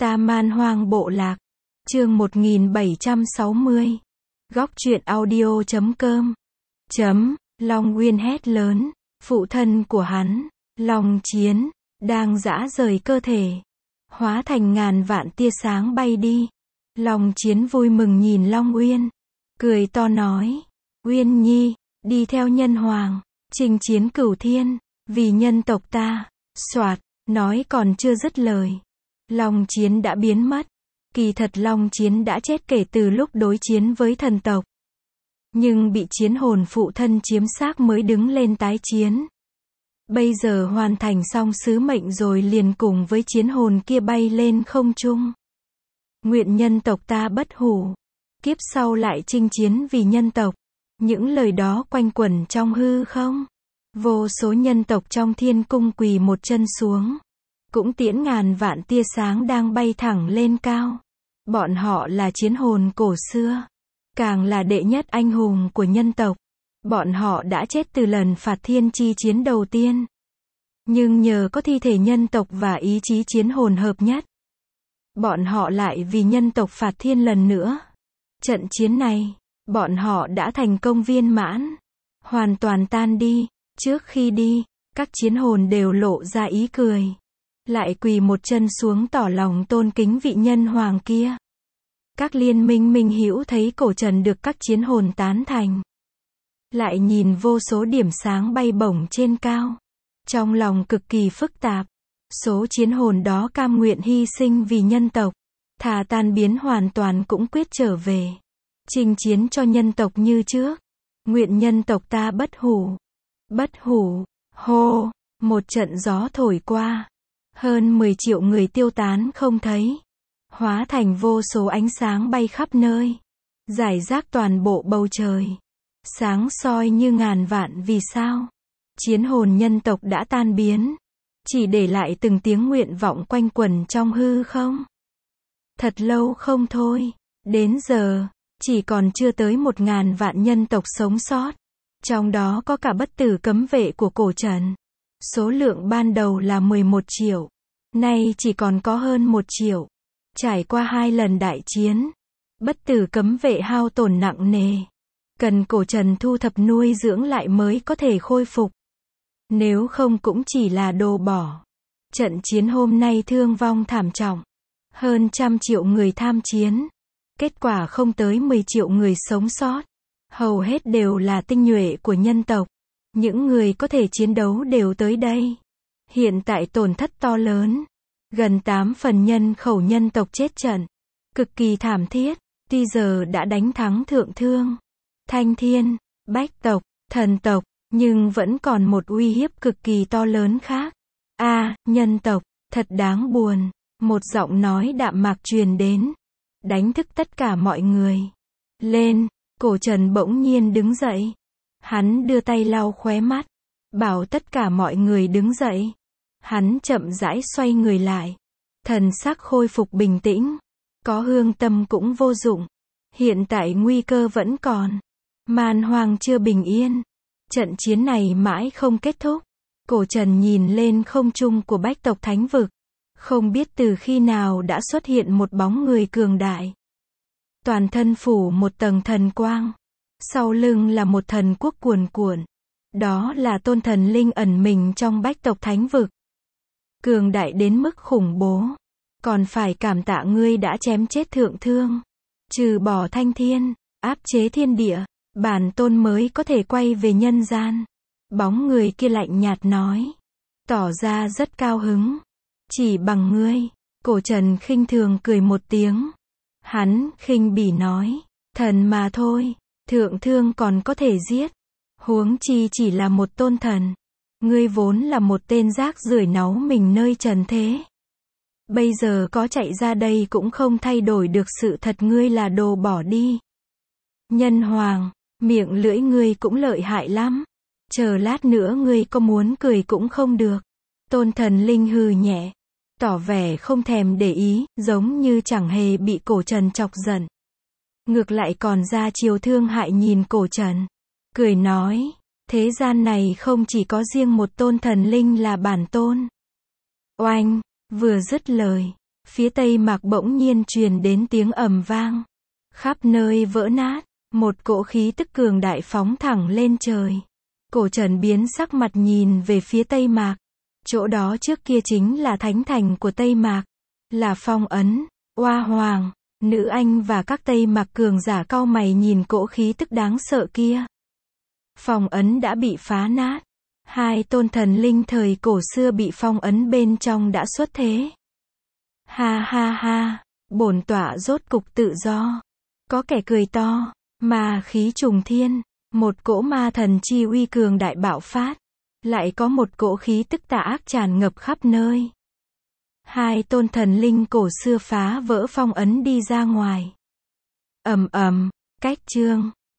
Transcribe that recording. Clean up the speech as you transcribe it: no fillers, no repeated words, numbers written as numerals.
Ta Man Hoang Bộ Lạc. Chương 1760. Góc truyện audio.com. Long Uyên hét lớn. Phụ thân của hắn, Long Chiến, đang giã rời cơ thể, hóa thành ngàn vạn tia sáng bay đi. Long Chiến vui mừng nhìn Long Uyên, cười to nói: Uyên Nhi, đi theo nhân hoàng, chinh chiến cửu thiên, vì nhân tộc ta. Soạt, nói còn chưa dứt lời, Long Chiến đã biến mất. Kỳ thật Long Chiến đã chết kể từ lúc đối chiến với thần tộc, nhưng bị chiến hồn phụ thân chiếm xác mới đứng lên tái chiến. Bây giờ hoàn thành xong sứ mệnh rồi liền cùng với chiến hồn kia bay lên không trung. Nguyện nhân tộc ta bất hủ, kiếp sau lại chinh chiến vì nhân tộc. Những lời đó quanh quẩn trong hư không. Vô số nhân tộc trong thiên cung quỳ một chân xuống, cũng tiễn ngàn vạn tia sáng đang bay thẳng lên cao. Bọn họ là chiến hồn cổ xưa, càng là đệ nhất anh hùng của nhân tộc. Bọn họ đã chết từ lần phạt thiên chi chiến đầu tiên, nhưng nhờ có thi thể nhân tộc và ý chí chiến hồn hợp nhất, bọn họ lại vì nhân tộc phạt thiên lần nữa. Trận chiến này, bọn họ đã thành công viên mãn, hoàn toàn tan đi. Trước khi đi, các chiến hồn đều lộ ra ý cười, lại quỳ một chân xuống tỏ lòng tôn kính vị nhân hoàng kia. Các liên minh minh hữu thấy cổ trần được các chiến hồn tán thành, lại nhìn vô số điểm sáng bay bổng trên cao, trong lòng cực kỳ phức tạp. Số chiến hồn đó cam nguyện hy sinh vì nhân tộc, thà tan biến hoàn toàn cũng quyết trở về, chinh chiến cho nhân tộc như trước. Nguyện nhân tộc ta bất hủ. Bất hủ. Hô, một trận gió thổi qua, hơn 10 triệu người tiêu tán không thấy, hóa thành vô số ánh sáng bay khắp nơi, rải rác toàn bộ bầu trời, sáng soi như ngàn vạn vì sao. Chiến hồn nhân tộc đã tan biến, chỉ để lại từng tiếng nguyện vọng quanh quẩn trong hư không. Thật lâu không thôi, đến giờ, chỉ còn chưa tới 1.000 vạn nhân tộc sống sót. Trong đó có cả bất tử cấm vệ của cổ trần. Số lượng ban đầu là 11 triệu, nay chỉ còn có hơn 1 triệu. Trải qua 2 lần đại chiến, bất tử cấm vệ hao tổn nặng nề, cần cổ trần thu thập nuôi dưỡng lại mới có thể khôi phục. Nếu không cũng chỉ là đồ bỏ. Trận chiến hôm nay thương vong thảm trọng, hơn 100 triệu người tham chiến, kết quả không tới 10 triệu người sống sót. Hầu hết đều là tinh nhuệ của nhân tộc. Những người có thể chiến đấu đều tới đây. Hiện tại tổn thất to lớn, gần 8 phần nhân khẩu nhân tộc chết trận, cực kỳ thảm thiết. Tuy giờ đã đánh thắng Thượng Thương, Thanh Thiên, Bách tộc, thần tộc, nhưng vẫn còn một uy hiếp cực kỳ to lớn khác. Nhân tộc, thật đáng buồn. Một giọng nói đạm mạc truyền đến, đánh thức tất cả mọi người. Lên. Cổ trần bỗng nhiên đứng dậy. Hắn đưa tay lau khóe mắt, bảo tất cả mọi người đứng dậy. Hắn chậm rãi xoay người lại, thần sắc khôi phục bình tĩnh. Có hương tâm cũng vô dụng. Hiện tại nguy cơ vẫn còn. Man Hoang chưa bình yên. Trận chiến này mãi không kết thúc. Cổ trần nhìn lên không trung của Bách tộc Thánh vực. Không biết từ khi nào đã xuất hiện một bóng người cường đại. Toàn thân phủ một tầng thần quang, sau lưng là một thần quốc cuồn cuộn. Đó là tôn thần linh ẩn mình trong Bách tộc Thánh vực. Cường đại đến mức khủng bố. Còn phải cảm tạ ngươi đã chém chết Thượng Thương, trừ bỏ Thanh Thiên, áp chế thiên địa, bản tôn mới có thể quay về nhân gian. Bóng người kia lạnh nhạt nói, tỏ ra rất cao hứng. Chỉ bằng ngươi. Cổ trần khinh thường cười một tiếng. Hắn khinh bỉ nói, thần mà thôi, Thượng Thương còn có thể giết, huống chi chỉ là một tôn thần. Ngươi vốn là một tên rác rưởi náu mình nơi trần thế. Bây giờ có chạy ra đây cũng không thay đổi được sự thật ngươi là đồ bỏ đi. Nhân hoàng, miệng lưỡi ngươi cũng lợi hại lắm. Chờ lát nữa ngươi có muốn cười cũng không được. Tôn thần linh hừ nhẹ, tỏ vẻ không thèm để ý, giống như chẳng hề bị cổ trần chọc giận. Ngược lại còn ra chiều thương hại nhìn cổ trần, cười nói, thế gian này không chỉ có riêng một tôn thần linh là bản tôn. Oanh, vừa dứt lời, Phía Tây Mạc bỗng nhiên truyền đến tiếng ầm vang. Khắp nơi vỡ nát, một cỗ khí tức cường đại phóng thẳng lên trời. Cổ Trần biến sắc mặt nhìn về phía Tây Mạc. Chỗ đó trước kia chính là thánh thành của Tây Mạc. Là Phong Ấn, Oa Hoàng, Nữ Anh và các Tây Mạc cường giả cau mày nhìn cỗ khí tức đáng sợ kia. Phong ấn đã bị phá nát. Hai tôn thần linh thời cổ xưa bị phong ấn bên trong đã xuất thế. Ha ha ha, bổn tọa rốt cục tự do. Có kẻ cười to, ma khí trùng thiên, một cỗ ma thần chi uy cường đại bạo phát. Lại có một cỗ khí tức tà ác tràn ngập khắp nơi. Hai tôn thần linh cổ xưa phá vỡ phong ấn đi ra ngoài. Ầm ầm, cách chương.